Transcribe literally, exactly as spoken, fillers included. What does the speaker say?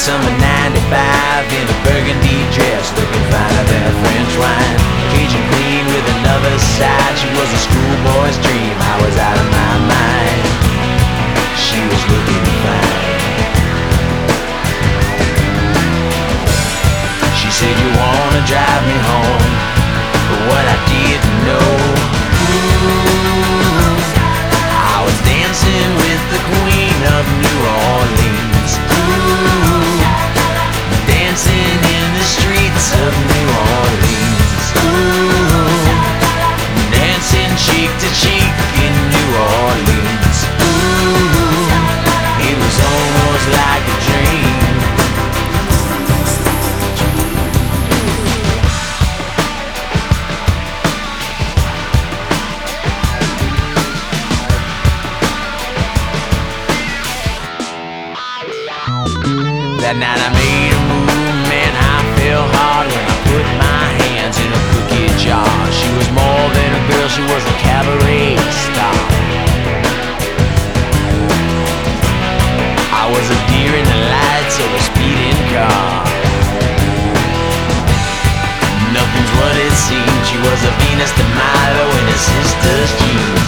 summer ninety-five in a burgundy dress, looking finer than a French wine. Cajun queen with another side, she was a schoolboy's dream. I was out of my mind, she was looking fine. She said, you wanna drive me home, but what I didn't know, ooh, I was dancing with the queen of New Orleans. Ooh, dancing in the streets of New Orleans. Ooh, dancing cheek to cheek in New Orleans. Ooh, it was almost like a dream. That night I made a move, man, I fell hard when I put my hands in a cookie jar. She was more than a girl, she was a cabaret star. I was a deer in the lights of a speeding car. Nothing's what it seemed, she was a Venus de Milo in her sister's jeans.